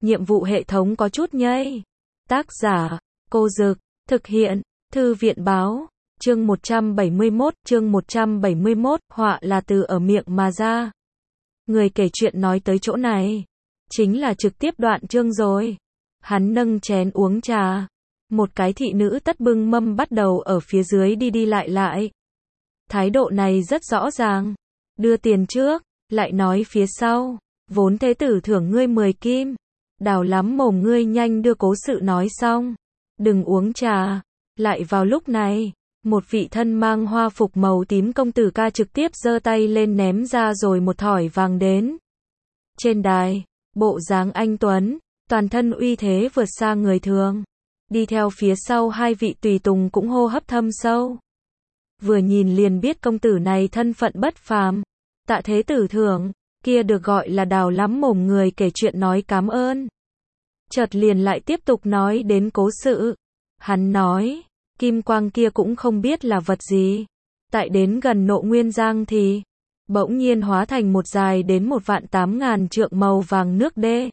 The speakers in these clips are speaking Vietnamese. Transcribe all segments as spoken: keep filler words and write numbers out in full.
nhiệm vụ hệ thống có chút nhây. Tác giả, Cô Dực, thực hiện, Thư viện Báo, chương một trăm bảy mươi mốt, chương một trăm bảy mươi mốt, họa là từ ở miệng mà ra. Người kể chuyện nói tới chỗ này, chính là trực tiếp đoạn chương rồi. Hắn nâng chén uống trà. Một cái thị nữ tất bưng mâm bắt đầu ở phía dưới đi đi lại lại. Thái độ này rất rõ ràng. Đưa tiền trước, lại nói phía sau. Vốn thế tử thưởng ngươi mười kim. Đào lắm mồm ngươi nhanh đưa cố sự nói xong. Đừng uống trà. Lại vào lúc này, một vị thân mang hoa phục màu tím công tử ca trực tiếp giơ tay lên ném ra rồi một thỏi vàng đến. Trên đài, bộ dáng anh tuấn, toàn thân uy thế vượt xa người thường. Đi theo phía sau hai vị tùy tùng cũng hô hấp thâm sâu. Vừa nhìn liền biết công tử này thân phận bất phàm. Tạ thế tử thưởng, kia được gọi là đào lắm mồm người kể chuyện nói cảm ơn. Chợt liền lại tiếp tục nói đến cố sự. Hắn nói, kim quang kia cũng không biết là vật gì. Tại đến gần Nộ Nguyên Giang thì, bỗng nhiên hóa thành một dài đến một vạn tám ngàn trượng màu vàng nước đê.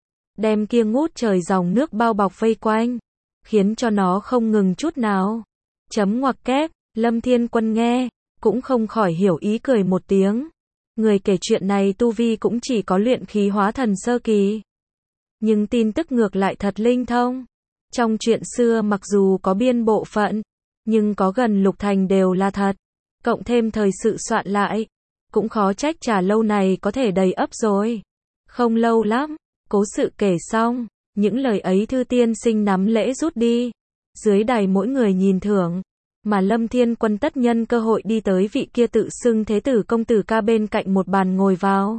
Đem kia ngút trời dòng nước bao bọc vây quanh, khiến cho nó không ngừng chút nào. Chấm ngoặc kép, Lâm Thiên Quân nghe, cũng không khỏi hiểu ý cười một tiếng. Người kể chuyện này tu vi cũng chỉ có luyện khí hóa thần sơ kỳ. Nhưng tin tức ngược lại thật linh thông. Trong chuyện xưa mặc dù có biên bộ phận, nhưng có gần lục thành đều là thật. Cộng thêm thời sự soạn lại, cũng khó trách trà lâu này có thể đầy ấp rồi. Không lâu lắm, cố sự kể xong, những lời ấy thư tiên sinh nắm lễ rút đi. Dưới đài mỗi người nhìn thưởng, mà Lâm Thiên Quân tất nhân cơ hội đi tới vị kia tự xưng thế tử công tử ca bên cạnh một bàn ngồi vào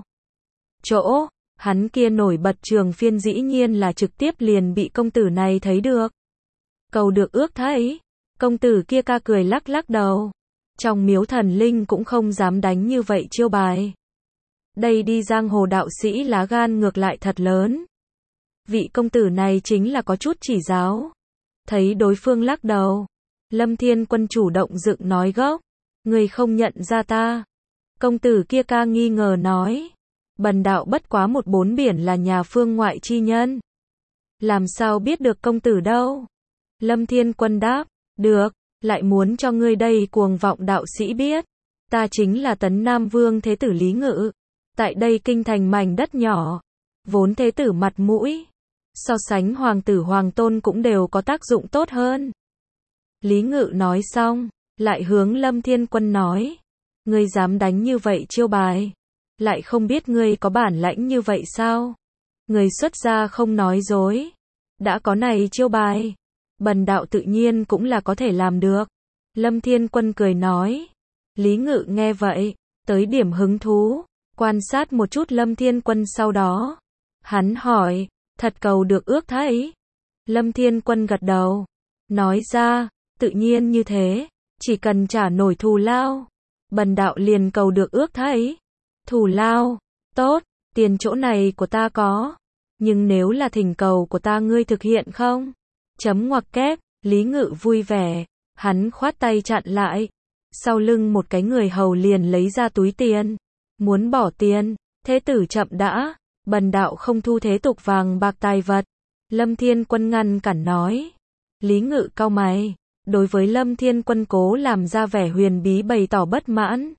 chỗ. Hắn kia nổi bật trường phiên dĩ nhiên là trực tiếp liền bị công tử này thấy được. Cầu được ước thấy, công tử kia ca cười lắc lắc đầu. Trong miếu thần linh cũng không dám đánh như vậy chiêu bài. Đây đi giang hồ đạo sĩ lá gan ngược lại thật lớn. Vị công tử này chính là có chút chỉ giáo. Thấy đối phương lắc đầu, Lâm Thiên Quân chủ động dựng nói gốc. Người không nhận ra ta. Công tử kia ca nghi ngờ nói. Bần đạo bất quá một bốn biển là nhà phương ngoại chi nhân. Làm sao biết được công tử đâu? Lâm Thiên Quân đáp, được, lại muốn cho ngươi đây cuồng vọng đạo sĩ biết. Ta chính là Tấn Nam Vương Thế tử Lý Ngự. Tại đây kinh thành mảnh đất nhỏ, vốn thế tử mặt mũi, so sánh hoàng tử hoàng tôn cũng đều có tác dụng tốt hơn. Lý Ngự nói xong, lại hướng Lâm Thiên Quân nói, ngươi dám đánh như vậy chiêu bài, lại không biết ngươi có bản lãnh như vậy sao? Ngươi xuất gia không nói dối, đã có này chiêu bài, bần đạo tự nhiên cũng là có thể làm được. Lâm Thiên Quân cười nói. Lý Ngự nghe vậy, tới điểm hứng thú, quan sát một chút Lâm Thiên Quân sau đó. Hắn hỏi, thật cầu được ước thấy? Lâm Thiên Quân gật đầu, nói ra, tự nhiên như thế, chỉ cần trả nổi thù lao, bần đạo liền cầu được ước thấy. Thù lao, tốt, tiền chỗ này của ta có, nhưng nếu là thỉnh cầu của ta ngươi thực hiện không? Chấm ngoặc kép, Lý Ngự vui vẻ, hắn khoát tay chặn lại. Sau lưng một cái người hầu liền lấy ra túi tiền, muốn bỏ tiền. Thế tử chậm đã, bần đạo không thu thế tục vàng bạc tài vật. Lâm Thiên Quân ngăn cản nói. Lý Ngự cau mày, đối với Lâm Thiên Quân cố làm ra vẻ huyền bí bày tỏ bất mãn.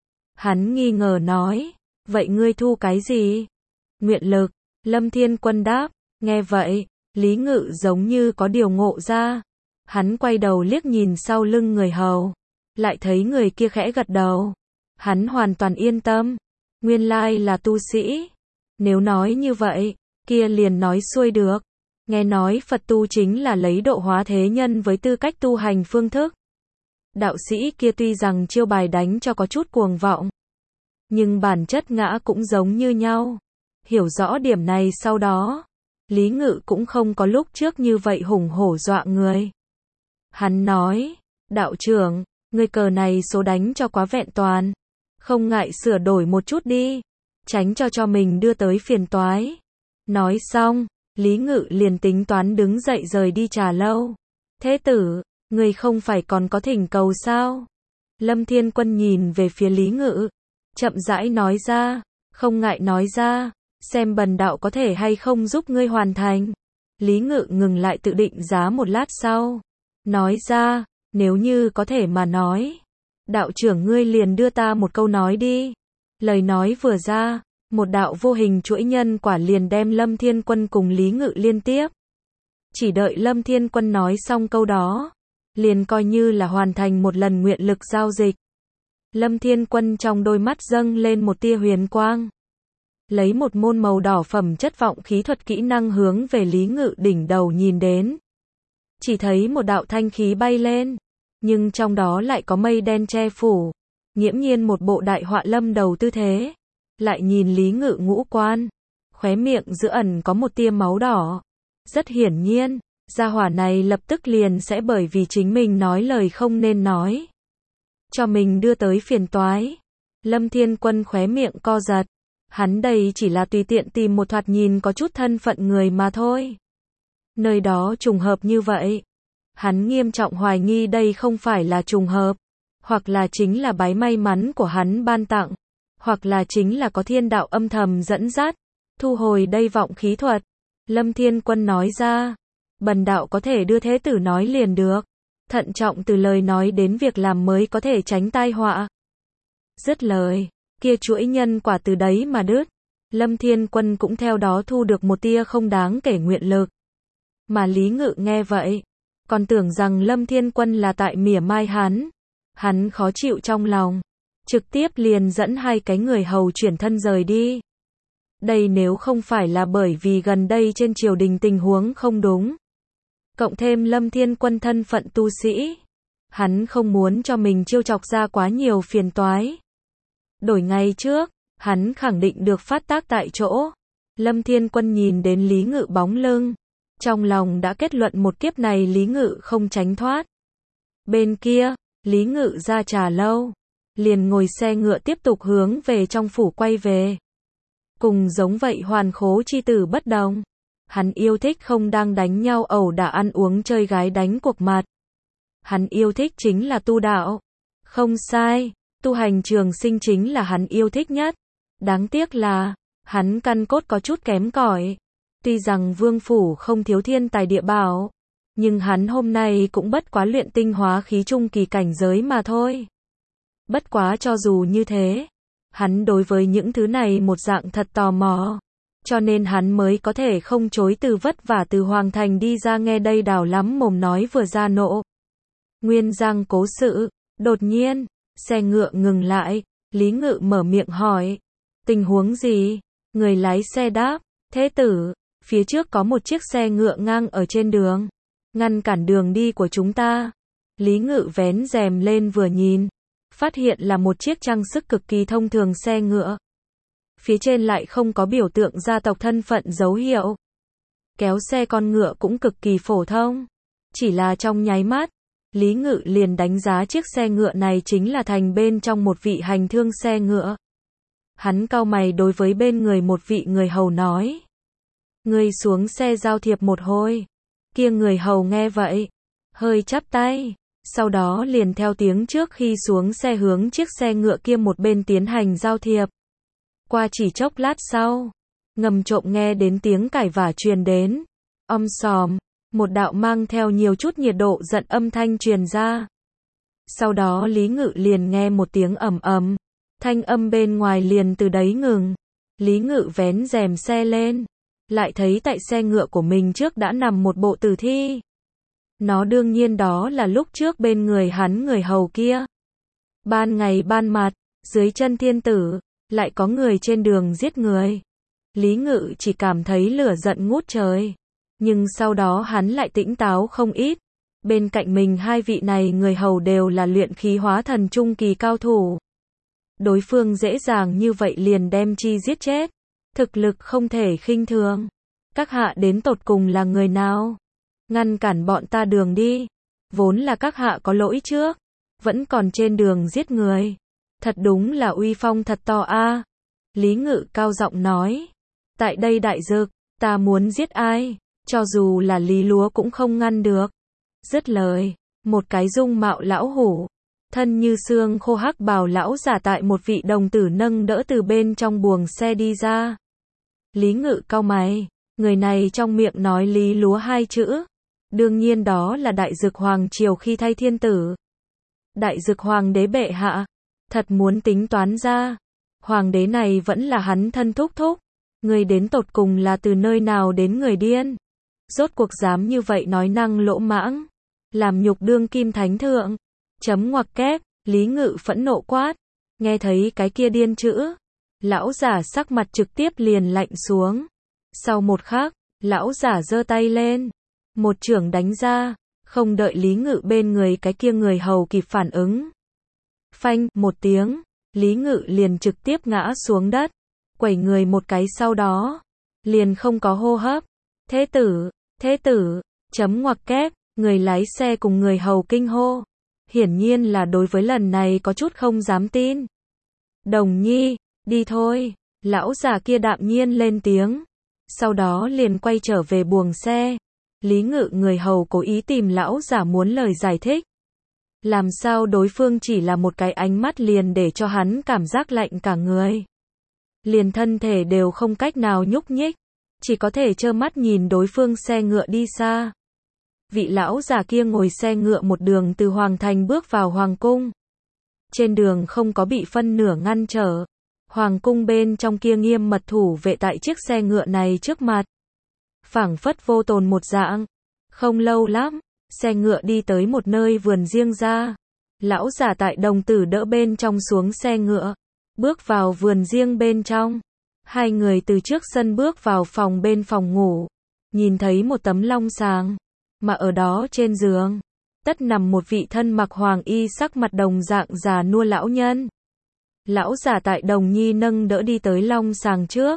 Hắn nghi ngờ nói, vậy ngươi thu cái gì? Nguyện lực. Lâm Thiên Quân đáp. Nghe vậy, Lý Ngự giống như có điều ngộ ra. Hắn quay đầu liếc nhìn sau lưng người hầu, lại thấy người kia khẽ gật đầu. Hắn hoàn toàn yên tâm, nguyên lai là tu sĩ. Nếu nói như vậy, kia liền nói xuôi được. Nghe nói Phật tu chính là lấy độ hóa thế nhân với tư cách tu hành phương thức. Đạo sĩ kia tuy rằng chiêu bài đánh cho có chút cuồng vọng, nhưng bản chất ngã cũng giống như nhau. Hiểu rõ điểm này sau đó, Lý Ngự cũng không có lúc trước như vậy hùng hổ dọa người. Hắn nói, đạo trưởng, người cờ này số đánh cho quá vẹn toàn, không ngại sửa đổi một chút đi, tránh cho cho mình đưa tới phiền toái. Nói xong, Lý Ngự liền tính toán đứng dậy rời đi trà lâu. Thế tử, người không phải còn có thỉnh cầu sao? Lâm Thiên Quân nhìn về phía Lý Ngự, chậm rãi nói ra, không ngại nói ra, xem bần đạo có thể hay không giúp ngươi hoàn thành. Lý Ngự ngừng lại tự định giá một lát sau, nói ra, nếu như có thể mà nói, đạo trưởng ngươi liền đưa ta một câu nói đi. Lời nói vừa ra, một đạo vô hình chuỗi nhân quả liền đem Lâm Thiên Quân cùng Lý Ngự liên tiếp. Chỉ đợi Lâm Thiên Quân nói xong câu đó, liền coi như là hoàn thành một lần nguyện lực giao dịch. Lâm Thiên Quân trong đôi mắt dâng lên một tia huyền quang. Lấy một môn màu đỏ phẩm chất vọng khí thuật kỹ năng hướng về Lý Ngự đỉnh đầu nhìn đến. Chỉ thấy một đạo thanh khí bay lên, nhưng trong đó lại có mây đen che phủ, nghiễm nhiên một bộ đại họa lâm đầu tư thế. Lại nhìn Lý Ngự ngũ quan, khóe miệng giữa ẩn có một tia máu đỏ. Rất hiển nhiên, gia hỏa này lập tức liền sẽ bởi vì chính mình nói lời không nên nói, cho mình đưa tới phiền toái. Lâm Thiên Quân khóe miệng co giật. Hắn đây chỉ là tùy tiện tìm một thoạt nhìn có chút thân phận người mà thôi. Nơi đó trùng hợp như vậy. Hắn nghiêm trọng hoài nghi đây không phải là trùng hợp, hoặc là chính là bái may mắn của hắn ban tặng, hoặc là chính là có thiên đạo âm thầm dẫn dắt. Thu hồi đây vọng khí thuật, Lâm Thiên Quân nói ra, bần đạo có thể đưa thế tử nói liền được. Thận trọng từ lời nói đến việc làm mới có thể tránh tai họa. Dứt lời, kia chuỗi nhân quả từ đấy mà đứt. Lâm Thiên Quân cũng theo đó thu được một tia không đáng kể nguyện lực. Mà Lý Ngự nghe vậy, còn tưởng rằng Lâm Thiên Quân là tại mỉa mai hắn. Hắn khó chịu trong lòng, trực tiếp liền dẫn hai cái người hầu chuyển thân rời đi. Đây nếu không phải là bởi vì gần đây trên triều đình tình huống không đúng, cộng thêm Lâm Thiên Quân thân phận tu sĩ, hắn không muốn cho mình chiêu chọc ra quá nhiều phiền toái. Đổi ngày trước, hắn khẳng định được phát tác tại chỗ. Lâm Thiên Quân nhìn đến Lý Ngự bóng lưng, trong lòng đã kết luận một kiếp này Lý Ngự không tránh thoát. Bên kia, Lý Ngự ra trà lâu, liền ngồi xe ngựa tiếp tục hướng về trong phủ quay về. Cùng giống vậy Hoàn Khố chi tử bất đồng, hắn yêu thích không đang đánh nhau ẩu đả ăn uống chơi gái đánh cuộc mặt. Hắn yêu thích chính là tu đạo. Không sai, tu hành trường sinh chính là hắn yêu thích nhất. Đáng tiếc là, hắn căn cốt có chút kém cỏi. Tuy rằng vương phủ không thiếu thiên tài địa bảo, nhưng hắn hôm nay cũng bất quá luyện tinh hóa khí trung kỳ cảnh giới mà thôi. Bất quá cho dù như thế, hắn đối với những thứ này một dạng thật tò mò, cho nên hắn mới có thể không chối từ vất vả từ Hoàng Thành đi ra nghe đây đào lắm mồm nói vừa ra nộ. Nguyên Giang cố sự, đột nhiên, xe ngựa ngừng lại, Lý Ngự mở miệng hỏi, tình huống gì? Người lái xe đáp, thế tử, phía trước có một chiếc xe ngựa ngang ở trên đường, ngăn cản đường đi của chúng ta. Lý Ngự vén rèm lên vừa nhìn, phát hiện là một chiếc trang sức cực kỳ thông thường xe ngựa. Phía trên lại không có biểu tượng gia tộc thân phận dấu hiệu. Kéo xe con ngựa cũng cực kỳ phổ thông. Chỉ là trong nháy mắt, Lý Ngự liền đánh giá chiếc xe ngựa này chính là thành bên trong một vị hành thương xe ngựa. Hắn cau mày đối với bên người một vị người hầu nói, ngươi xuống xe giao thiệp một hồi. Kia người hầu nghe vậy, hơi chắp tay, sau đó liền theo tiếng trước khi xuống xe hướng chiếc xe ngựa kia một bên tiến hành giao thiệp. Qua chỉ chốc lát sau, ngầm trộm nghe đến tiếng cãi vả truyền đến. Om sòm, một đạo mang theo nhiều chút nhiệt độ giận âm thanh truyền ra. Sau đó Lý Ngự liền nghe một tiếng ầm ầm, thanh âm bên ngoài liền từ đấy ngừng. Lý Ngự vén rèm xe lên, lại thấy tại xe ngựa của mình trước đã nằm một bộ tử thi. Nó đương nhiên đó là lúc trước bên người hắn người hầu kia. Ban ngày ban mặt, dưới chân thiên tử, lại có người trên đường giết người. Lý Ngự chỉ cảm thấy lửa giận ngút trời. Nhưng sau đó hắn lại tỉnh táo không ít. Bên cạnh mình hai vị này người hầu đều là luyện khí hóa thần trung kỳ cao thủ. Đối phương dễ dàng như vậy liền đem chi giết chết. Thực lực không thể khinh thường. Các hạ đến tột cùng là người nào? Ngăn cản bọn ta đường đi. Vốn là các hạ có lỗi trước. Vẫn còn trên đường giết người. Thật đúng là uy phong thật to a. Lý Ngự cao giọng nói. Tại đây đại dực, ta muốn giết ai, cho dù là Lý Lúa cũng không ngăn được. Dứt lời, một cái dung mạo lão hủ, thân như xương khô hắc bào lão giả tại một vị đồng tử nâng đỡ từ bên trong buồng xe đi ra. Lý Ngự cau mày, người này trong miệng nói Lý Lúa hai chữ. Đương nhiên đó là Đại Dực Hoàng triều khi thay thiên tử. Đại Dực Hoàng đế bệ hạ, thật muốn tính toán ra, hoàng đế này vẫn là hắn thân thúc thúc. Người đến tột cùng là từ nơi nào đến người điên. Rốt cuộc dám như vậy nói năng lỗ mãng, làm nhục đương kim thánh thượng. Chấm ngoặc kép, Lý Ngự phẫn nộ quát, nghe thấy cái kia điên chữ. Lão giả sắc mặt trực tiếp liền lạnh xuống. Sau một khắc, lão giả giơ tay lên, một chưởng đánh ra, không đợi Lý Ngự bên người cái kia người hầu kịp phản ứng. Phanh, một tiếng, Lý Ngự liền trực tiếp ngã xuống đất, quẩy người một cái sau đó, liền không có hô hấp. Thế tử, thế tử, chấm ngoặc kép, người lái xe cùng người hầu kinh hô. Hiển nhiên là đối với lần này có chút không dám tin. Đồng Nhi, đi thôi, lão già kia đạm nhiên lên tiếng. Sau đó liền quay trở về buồng xe. Lý Ngự người hầu cố ý tìm lão giả muốn lời giải thích. Làm sao đối phương chỉ là một cái ánh mắt liền để cho hắn cảm giác lạnh cả người. Liền thân thể đều không cách nào nhúc nhích, chỉ có thể trơ mắt nhìn đối phương xe ngựa đi xa. Vị lão già kia ngồi xe ngựa một đường từ Hoàng Thành bước vào Hoàng Cung. Trên đường không có bị phân nửa ngăn trở. Hoàng Cung bên trong kia nghiêm mật thủ vệ tại chiếc xe ngựa này trước mặt. Phảng phất vô tồn một dạng. Không lâu lắm, xe ngựa đi tới một nơi vườn riêng ra. Lão giả tại đồng tử đỡ bên trong xuống xe ngựa, bước vào vườn riêng bên trong. Hai người từ trước sân bước vào phòng bên phòng ngủ, nhìn thấy một tấm long sàng, mà ở đó trên giường, tất nằm một vị thân mặc hoàng y sắc mặt đồng dạng già nua lão nhân. Lão giả tại đồng nhi nâng đỡ đi tới long sàng trước.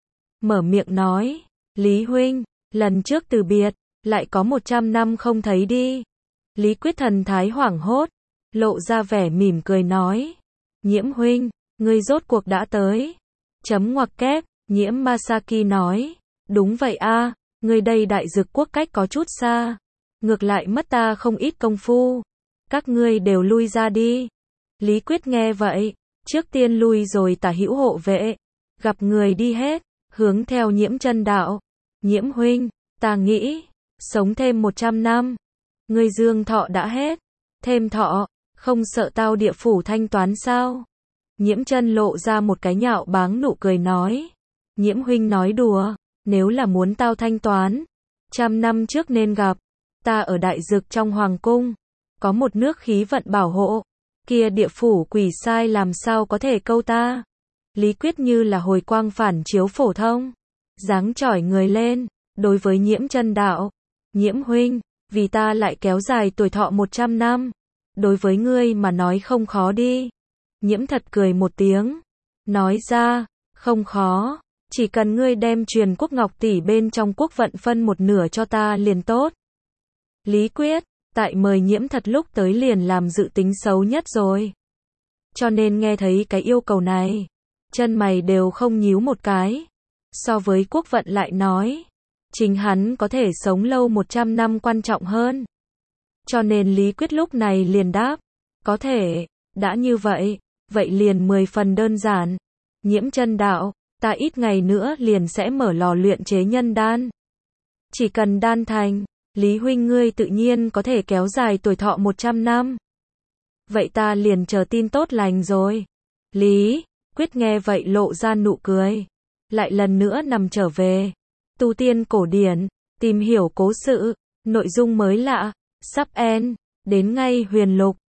Mở miệng nói, Lý huynh, lần trước từ biệt, lại có một trăm năm không thấy đi. Lý Quyết thần thái hoảng hốt, lộ ra vẻ mỉm cười nói, Nhiễm huynh, ngươi rốt cuộc đã tới. Chấm ngoặc kép, Nhiễm Masaki nói, đúng vậy a, ngươi đây Đại Dực quốc cách có chút xa, ngược lại mất ta không ít công phu. Các ngươi đều lui ra đi. Lý Quyết nghe vậy, trước tiên lui rồi tả hữu hộ vệ, gặp người đi hết, hướng theo Nhiễm Chân đạo. Nhiễm huynh, ta nghĩ, sống thêm một trăm năm. Ngươi dương thọ đã hết, thêm thọ, không sợ tao địa phủ thanh toán sao? Nhiễm Chân lộ ra một cái nhạo báng nụ cười nói, Nhiễm huynh nói đùa, nếu là muốn tao thanh toán, trăm năm trước nên gặp, ta ở Đại Dực trong Hoàng Cung, có một nước khí vận bảo hộ, kia địa phủ quỷ sai làm sao có thể câu ta. Lý Quyết như là hồi quang phản chiếu phổ thông, giáng chỏi người lên, đối với Nhiễm Chân đạo, Nhiễm huynh, vì ta lại kéo dài tuổi thọ một trăm năm, đối với ngươi mà nói không khó đi. Nhiễm thật cười một tiếng, nói ra, không khó, chỉ cần ngươi đem truyền quốc ngọc tỷ bên trong quốc vận phân một nửa cho ta liền tốt. Lý Quyết, tại mời Nhiễm thật lúc tới liền làm dự tính xấu nhất rồi. Cho nên nghe thấy cái yêu cầu này, chân mày đều không nhíu một cái. So với quốc vận lại nói, chính hắn có thể sống lâu một trăm năm quan trọng hơn. Cho nên Lý Quyết lúc này liền đáp, có thể, đã như vậy, vậy liền mười phần đơn giản. Nhiễm Chân đạo, ta ít ngày nữa liền sẽ mở lò luyện chế nhân đan. Chỉ cần đan thành, Lý huynh ngươi tự nhiên có thể kéo dài tuổi thọ một trăm năm. Vậy ta liền chờ tin tốt lành rồi. Lý Quyết nghe vậy lộ ra nụ cười, lại lần nữa nằm trở về. Tu tiên cổ điển, tìm hiểu cố sự, nội dung mới lạ, sắp end, đến ngay huyền lục.